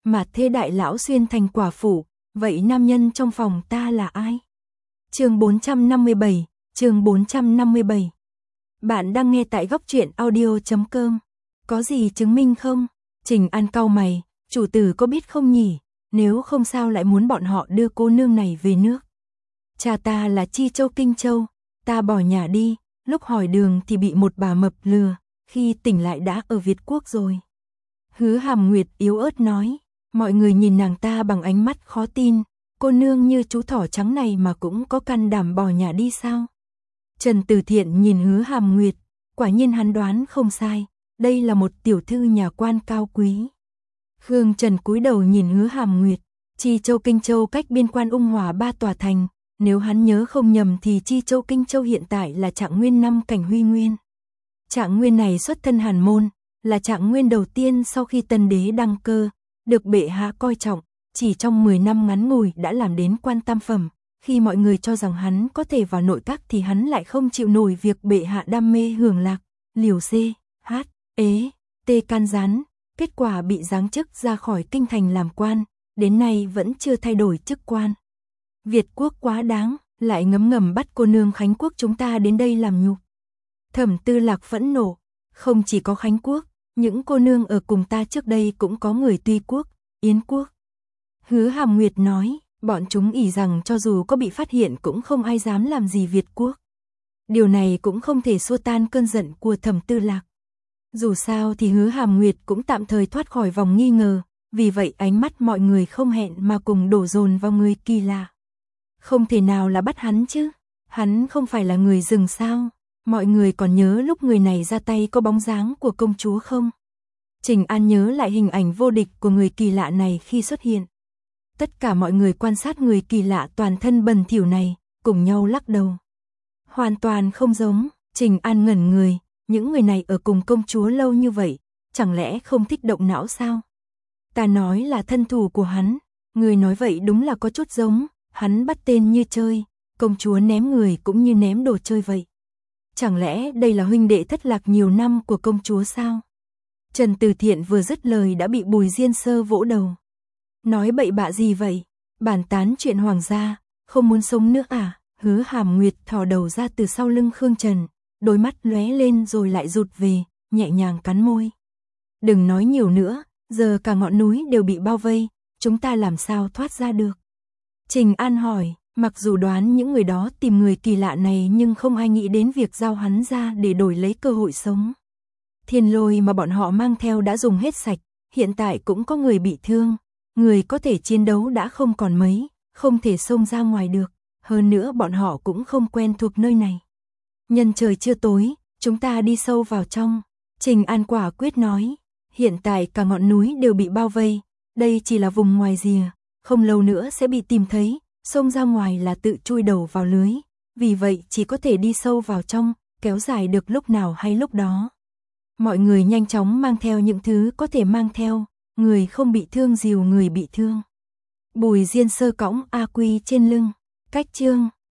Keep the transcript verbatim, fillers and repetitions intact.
mà thê đại lão xuyên thành quả phụ, vậy nam nhân trong phòng ta là ai? Chương bốn trăm năm mươi bảy, chương bốn trăm năm mươi bảy. Bạn đang nghe tại góc truyện audio chấm com. Có gì chứng minh không? Trình An cau mày, chủ tử có biết không nhỉ? Nếu không sao lại muốn bọn họ đưa cô nương này về nước. Cha ta là Chi Châu Kinh Châu, ta bỏ nhà đi, lúc hỏi đường thì bị một bà mập lừa, khi tỉnh lại đã ở Việt Quốc rồi. Hứa Hàm Nguyệt yếu ớt nói, mọi người nhìn nàng ta bằng ánh mắt khó tin, cô nương như chú thỏ trắng này mà cũng có can đảm bỏ nhà đi sao? Trần Từ Thiện nhìn Hứa Hàm Nguyệt, quả nhiên hắn đoán không sai, đây là một tiểu thư nhà quan cao quý. Khương Trần cúi đầu nhìn Hứa Hàm Nguyệt, Chi Châu Kinh Châu cách biên quan Ung Hòa ba tòa thành, nếu hắn nhớ không nhầm thì Chi Châu Kinh Châu hiện tại là Trạng Nguyên năm Cảnh Huy Nguyên. Trạng Nguyên này xuất thân Hàn môn, là Trạng Nguyên đầu tiên sau khi Tân đế đăng cơ, được bệ hạ coi trọng, chỉ trong mười năm ngắn ngủi đã làm đến quan tam phẩm. Khi mọi người cho rằng hắn có thể vào nội các thì hắn lại không chịu nổi việc bệ hạ đam mê hưởng lạc, liều xê, hát, ế, tê can gián, kết quả bị giáng chức ra khỏi kinh thành làm quan, đến nay vẫn chưa thay đổi chức quan. Việt Quốc quá đáng, lại ngấm ngầm bắt cô nương Khánh Quốc chúng ta đến đây làm nhục. Thẩm Tư Lạc phẫn nộ, không chỉ có Khánh Quốc, những cô nương ở cùng ta trước đây cũng có người Tuy Quốc, Yến Quốc. Hứa Hàm Nguyệt nói, bọn chúng ỷ rằng cho dù có bị phát hiện cũng không ai dám làm gì Việt Quốc. Điều này cũng không thể xua tan cơn giận của Thẩm Tư Lạc. Dù sao thì Hứa Hàm Nguyệt cũng tạm thời thoát khỏi vòng nghi ngờ, vì vậy ánh mắt mọi người không hẹn mà cùng đổ dồn vào người kỳ lạ. Không thể nào là bắt hắn chứ, hắn không phải là người rừng sao? Mọi người còn nhớ lúc người này ra tay có bóng dáng của công chúa không? Trình An nhớ lại hình ảnh vô địch của người kỳ lạ này khi xuất hiện. Tất cả mọi người quan sát người kỳ lạ toàn thân bẩn thỉu này, cùng nhau lắc đầu. Hoàn toàn không giống, Trình An ngẩn người, những người này ở cùng công chúa lâu như vậy, chẳng lẽ không thích động não sao? Ta nói là thân thủ của hắn, người nói vậy đúng là có chút giống, hắn bắt tên như chơi, công chúa ném người cũng như ném đồ chơi vậy. Chẳng lẽ đây là huynh đệ thất lạc nhiều năm của công chúa sao? Trần Từ Thiện vừa dứt lời đã bị Bùi Diên Sơ vỗ đầu. Nói bậy bạ gì vậy? Bàn tán chuyện hoàng gia, không muốn sống nữa à? Hứa Hàm Nguyệt thò đầu ra từ sau lưng Khương Trần, đôi mắt lóe lên rồi lại rụt về, nhẹ nhàng cắn môi. Đừng nói nhiều nữa, giờ cả ngọn núi đều bị bao vây, chúng ta làm sao thoát ra được? Trình An hỏi, mặc dù đoán những người đó tìm người kỳ lạ này nhưng không ai nghĩ đến việc giao hắn ra để đổi lấy cơ hội sống. Thiên lôi mà bọn họ mang theo đã dùng hết sạch, hiện tại cũng có người bị thương, người có thể chiến đấu đã không còn mấy, không thể xông ra ngoài được, hơn nữa bọn họ cũng không quen thuộc nơi này. Nhân trời chưa tối, chúng ta đi sâu vào trong, Trình An quả quyết nói, hiện tại cả ngọn núi đều bị bao vây, đây chỉ là vùng ngoài rìa, không lâu nữa sẽ bị tìm thấy, xông ra ngoài là tự chui đầu vào lưới, vì vậy chỉ có thể đi sâu vào trong, kéo dài được lúc nào hay lúc đó. Mọi người nhanh chóng mang theo những thứ có thể mang theo, người không bị thương dìu người bị thương. Bùi Diên Sơ cõng A Quy trên lưng, cách chương